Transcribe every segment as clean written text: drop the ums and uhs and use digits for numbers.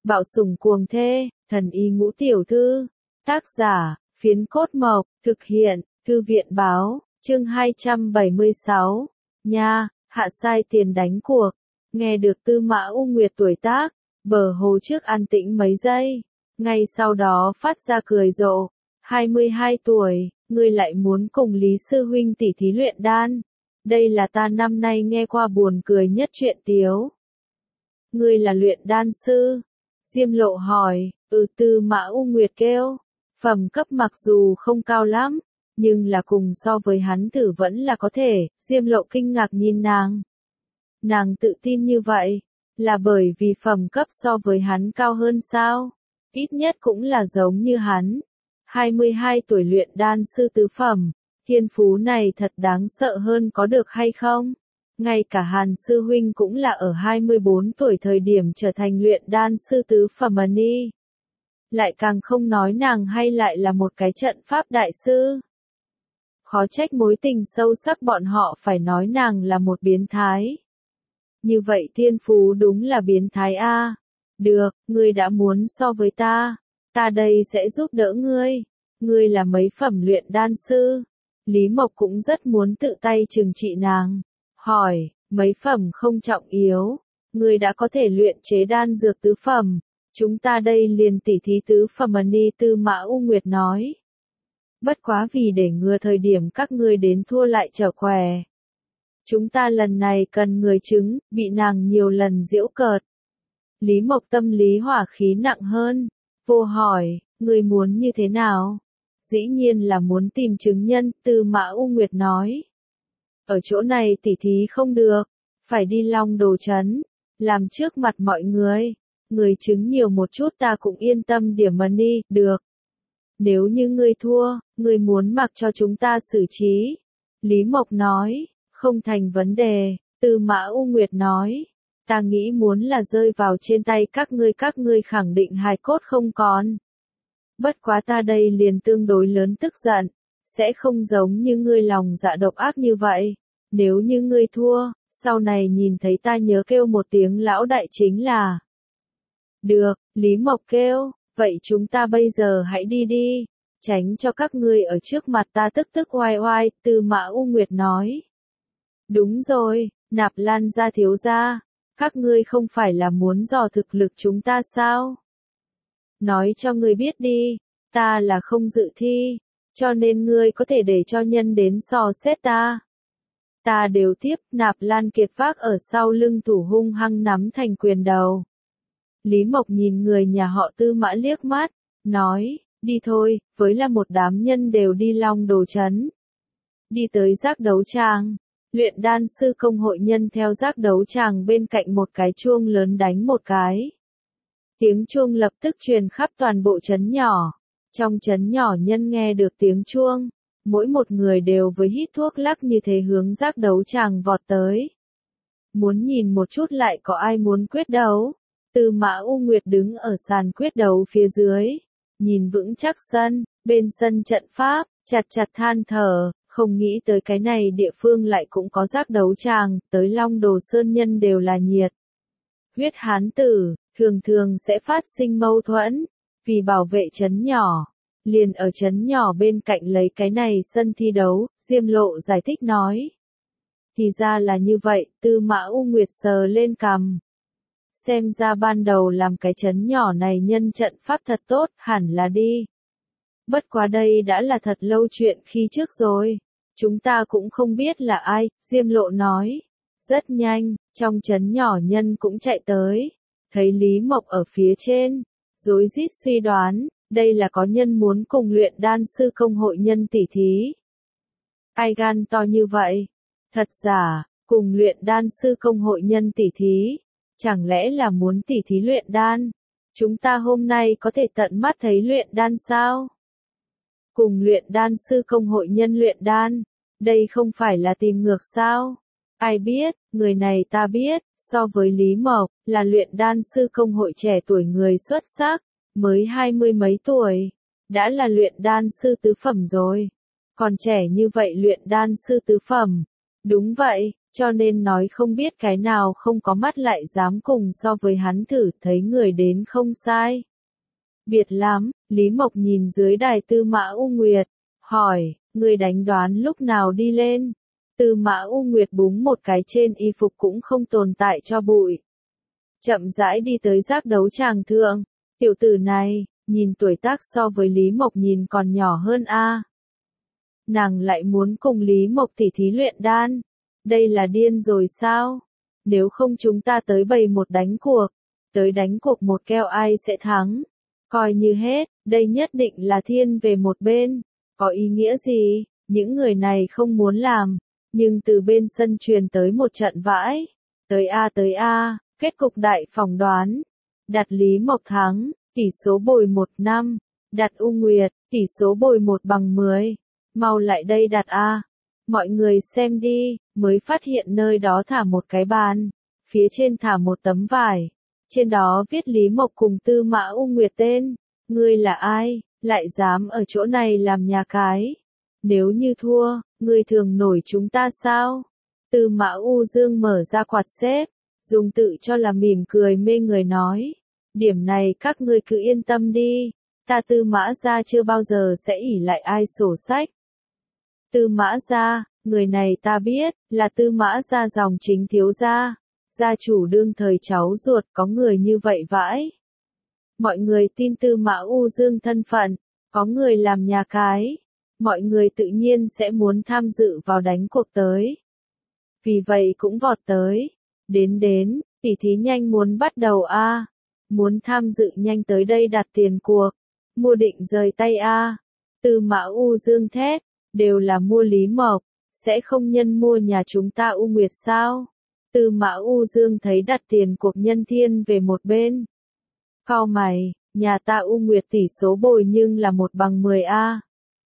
Bạo sủng cuồng thê, thần y ngũ tiểu thư. Tác giả, Phiến Cốt Mộc, thực hiện, Thư viện báo, chương 276. Nha, hạ sai tiền đánh cuộc. Nghe được Tư Mã U Nguyệt tuổi tác, bờ hồ trước an tĩnh mấy giây. Ngay sau đó phát ra cười rộ. 22 tuổi, ngươi lại muốn cùng Lý Sư Huynh tỉ thí luyện đan. Đây là ta năm nay nghe qua buồn cười nhất chuyện tiếu. Ngươi là luyện đan sư? Diêm Lộ hỏi. Tư Mã U Nguyệt kêu. Phẩm cấp mặc dù không cao lắm, nhưng là cùng so với hắn thử vẫn là có thể. Diêm Lộ kinh ngạc nhìn nàng. Nàng tự tin như vậy, là bởi vì phẩm cấp so với hắn cao hơn sao? Ít nhất cũng là giống như hắn. 22 tuổi luyện đan sư tứ phẩm, thiên phú này thật đáng sợ hơn có được hay không? Ngay cả Hàn Sư Huynh cũng là ở 24 tuổi thời điểm trở thành luyện đan sư tứ phẩm ni. Lại càng không nói nàng hay lại là một cái trận pháp đại sư. Khó trách mối tình sâu sắc bọn họ phải nói nàng là một biến thái. Như vậy thiên phú đúng là biến thái a. Được, ngươi đã muốn so với ta. Ta đây sẽ giúp đỡ ngươi. Ngươi là mấy phẩm luyện đan sư? Lý Mộc cũng rất muốn tự tay trừng trị nàng. Hỏi, mấy phẩm không trọng yếu. Ngươi đã có thể luyện chế đan dược tứ phẩm. Chúng ta đây liền tỉ thí tứ phẩm ni. Tư Mã U Nguyệt nói. Bất quá vì để ngừa thời điểm các ngươi đến thua lại trở khỏe. Chúng ta lần này cần người chứng, bị nàng nhiều lần giễu cợt. Lý Mộc tâm lý hỏa khí nặng hơn. Vô hỏi, ngươi muốn như thế nào? Dĩ nhiên là muốn tìm chứng nhân, Tư Mã U Nguyệt nói. Ở chỗ này tỉ thí không được, phải đi Long Đồ trấn, làm trước mặt mọi người. Người chứng nhiều một chút ta cũng yên tâm điểm ni, được. Nếu như ngươi thua, ngươi muốn mặc cho chúng ta xử trí. Lý Mộc nói, không thành vấn đề, Tư Mã U Nguyệt nói. Ta nghĩ muốn là rơi vào trên tay các ngươi khẳng định hài cốt không còn. Bất quá ta đây liền tương đối lớn tức giận, sẽ không giống như ngươi lòng dạ độc ác như vậy. Nếu như ngươi thua, sau này nhìn thấy ta nhớ kêu một tiếng lão đại chính là. Được, Lý Mộc kêu, vậy chúng ta bây giờ hãy đi đi, tránh cho các ngươi ở trước mặt ta tức oai oai, Tư Mã U Nguyệt nói. Đúng rồi, Nạp Lan gia thiếu gia, các ngươi không phải là muốn dò thực lực chúng ta sao? Nói cho ngươi biết đi, ta là không dự thi, cho nên ngươi có thể để cho nhân đến dò xét ta. Ta đều tiếp. Nạp Lan Kiệt vác ở sau lưng thủ hung hăng nắm thành quyền đầu. Lý Mộc nhìn người nhà họ Tư Mã liếc mắt, nói, đi thôi, với là một đám nhân đều đi Long Đồ trấn. Đi tới giác đấu tràng, luyện đan sư công hội nhân theo giác đấu tràng bên cạnh một cái chuông lớn đánh một cái. Tiếng chuông lập tức truyền khắp toàn bộ trấn nhỏ. Trong trấn nhỏ nhân nghe được tiếng chuông, mỗi một người đều với hít thuốc lắc như thế hướng giác đấu tràng vọt tới. Muốn nhìn một chút lại có ai muốn quyết đấu. Tư Mã U Nguyệt đứng ở sàn quyết đấu phía dưới, nhìn vững chắc sân, bên sân trận pháp, chặt than thở, không nghĩ tới cái này địa phương lại cũng có giác đấu tràng, tới Long Đồ Sơn nhân đều là nhiệt. Huyết hán tử, thường thường sẽ phát sinh mâu thuẫn, vì bảo vệ trấn nhỏ, liền ở trấn nhỏ bên cạnh lấy cái này sân thi đấu, Diêm Lộ giải thích nói. Thì ra là như vậy, Tư Mã U Nguyệt sờ lên cằm. Xem ra ban đầu làm cái trấn nhỏ này nhân trận pháp thật tốt, hẳn là đi. Bất quá đây đã là thật lâu chuyện khi trước rồi. Chúng ta cũng không biết là ai, Diêm Lộ nói. Rất nhanh, trong trấn nhỏ nhân cũng chạy tới. Thấy Lý Mộc ở phía trên, rối rít suy đoán, đây là có nhân muốn cùng luyện đan sư công hội nhân tỉ thí. Ai gan to như vậy? Thật giả, cùng luyện đan sư công hội nhân tỉ thí. Chẳng lẽ là muốn tỉ thí luyện đan? Chúng ta hôm nay có thể tận mắt thấy luyện đan sao? Cùng luyện đan sư công hội nhân luyện đan, đây không phải là tìm ngược sao? Ai biết, người này ta biết, so với Lý Mộc, là luyện đan sư công hội trẻ tuổi người xuất sắc, mới 20 mấy tuổi, đã là luyện đan sư tứ phẩm rồi. Còn trẻ như vậy luyện đan sư tứ phẩm. Đúng vậy, cho nên nói không biết cái nào không có mắt lại dám cùng so với hắn thử, thấy người đến không sai. Biệt lắm, Lý Mộc nhìn dưới đài Tư Mã U Nguyệt, hỏi, người đánh đoán lúc nào đi lên. Tư Mã U Nguyệt búng một cái trên y phục cũng không tồn tại cho bụi. Chậm rãi đi tới giác đấu tràng thượng, tiểu tử này, nhìn tuổi tác so với Lý Mộc nhìn còn nhỏ hơn a. Nàng lại muốn cùng Lý Mộc tỉ thí luyện đan. Đây là điên rồi sao? Nếu không chúng ta tới bày một đánh cuộc. Tới đánh cuộc một keo ai sẽ thắng. Coi như hết, đây nhất định là thiên về một bên. Có ý nghĩa gì? Những người này không muốn làm. Nhưng từ bên sân truyền tới một trận vãi. Tới A, kết cục đại phỏng đoán. Đặt Lý Mộc thắng, tỷ số bồi 1-5. Đặt U Nguyệt, tỷ số bồi 1/10. Mau lại đây đặt A. Mọi người xem đi, mới phát hiện nơi đó thả một cái bàn. Phía trên thả một tấm vải. Trên đó viết Lý Mộc cùng Tư Mã U Nguyệt tên. Ngươi là ai, lại dám ở chỗ này làm nhà cái? Nếu như thua, ngươi thường nổi chúng ta sao? Tư Mã U Dương mở ra quạt xếp, dùng tự cho là mỉm cười mê người nói. Điểm này các ngươi cứ yên tâm đi, ta Tư Mã gia chưa bao giờ sẽ ỷ lại ai sổ sách. Tư Mã gia, người này ta biết, là Tư Mã gia dòng chính thiếu gia, gia chủ đương thời cháu ruột, có người như vậy vãi. Mọi người tin Tư Mã U Dương thân phận, có người làm nhà cái, mọi người tự nhiên sẽ muốn tham dự vào đánh cuộc tới. Vì vậy cũng vọt tới, đến, tỉ thí nhanh muốn bắt đầu a, muốn tham dự nhanh tới đây đặt tiền cuộc, mua định rời tay a. Tư Mã U Dương thét, đều là mua Lý Mộc, sẽ không nhân mua nhà chúng ta U Nguyệt sao? Tư Mã U Dương thấy đặt tiền cuộc nhân thiên về một bên. Cau mày, nhà ta U Nguyệt tỷ số bồi nhưng là 1/10 a.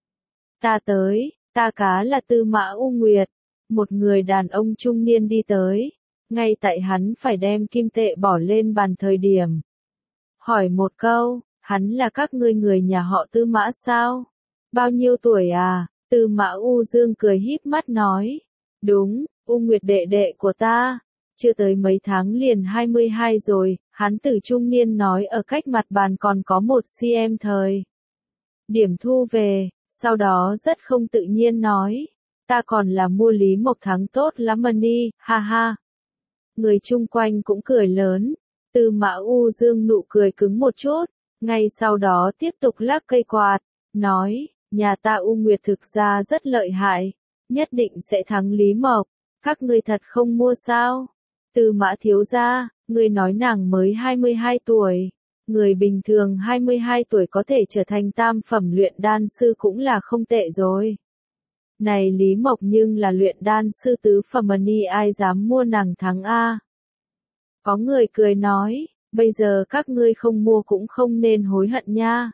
Ta tới, ta cá là Tư Mã U Nguyệt. Một người đàn ông trung niên đi tới, ngay tại hắn phải đem kim tệ bỏ lên bàn thời điểm. Hỏi một câu, hắn là các ngươi người nhà họ Tư Mã sao? Bao nhiêu tuổi à? Tư Mã U Dương cười híp mắt nói. Đúng, U Nguyệt đệ đệ của ta. Chưa tới mấy tháng liền 22 rồi, hắn tử trung niên nói ở cách mặt bàn còn có 1 cm thời. Điểm thu về, sau đó rất không tự nhiên nói. Ta còn là mua Lý Mộc thắng tốt lắm đi, ha ha. Người chung quanh cũng cười lớn. Tư Mã U Dương nụ cười cứng một chút, ngay sau đó tiếp tục lắc cây quạt, nói, nhà ta U Nguyệt thực ra rất lợi hại, nhất định sẽ thắng Lý Mộc, các ngươi thật không mua sao? Tư Mã thiếu gia, ngươi nói nàng mới 22 tuổi, người bình thường 22 tuổi có thể trở thành tam phẩm luyện đan sư cũng là không tệ rồi. Này Lý Mộc nhưng là luyện đan sư tứ phẩm ni, ai dám mua nàng thắng a? Có người cười nói, bây giờ các ngươi không mua cũng không nên hối hận nha.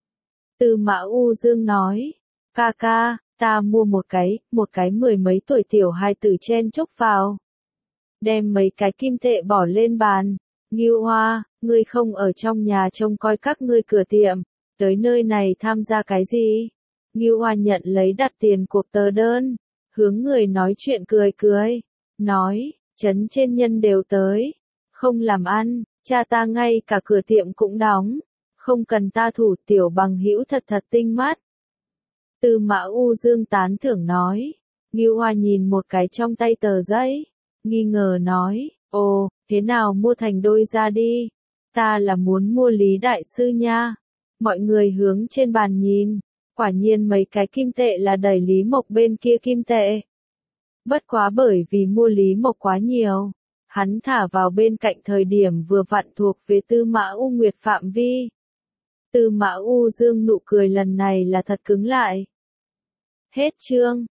Tư Mã U Dương nói, ca ca, ta mua một cái 10 mấy tuổi tiểu hài tử chen chúc vào. Đem mấy cái kim tệ bỏ lên bàn. Ngưu Hoa, ngươi không ở trong nhà trông coi các ngươi cửa tiệm, tới nơi này tham gia cái gì? Ngưu Hoa nhận lấy đặt tiền cuộc tờ đơn, hướng người nói chuyện cười, nói, trấn trên nhân đều tới, không làm ăn, cha ta ngay cả cửa tiệm cũng đóng, không cần ta thủ, tiểu bằng hữu thật tinh mắt. Tư Mã U Dương tán thưởng nói. Ngưu Hoa nhìn một cái trong tay tờ giấy, nghi ngờ nói, ồ, thế nào mua thành đôi ra đi, ta là muốn mua Lý đại sư nha. Mọi người hướng trên bàn nhìn, quả nhiên mấy cái kim tệ là đẩy Lý Mộc bên kia kim tệ. Bất quá bởi vì mua Lý Mộc quá nhiều, hắn thả vào bên cạnh thời điểm vừa vặn thuộc về Tư Mã U Nguyệt phạm vi. Tư Mã U Dương nụ cười lần này là thật cứng lại. Hết chương.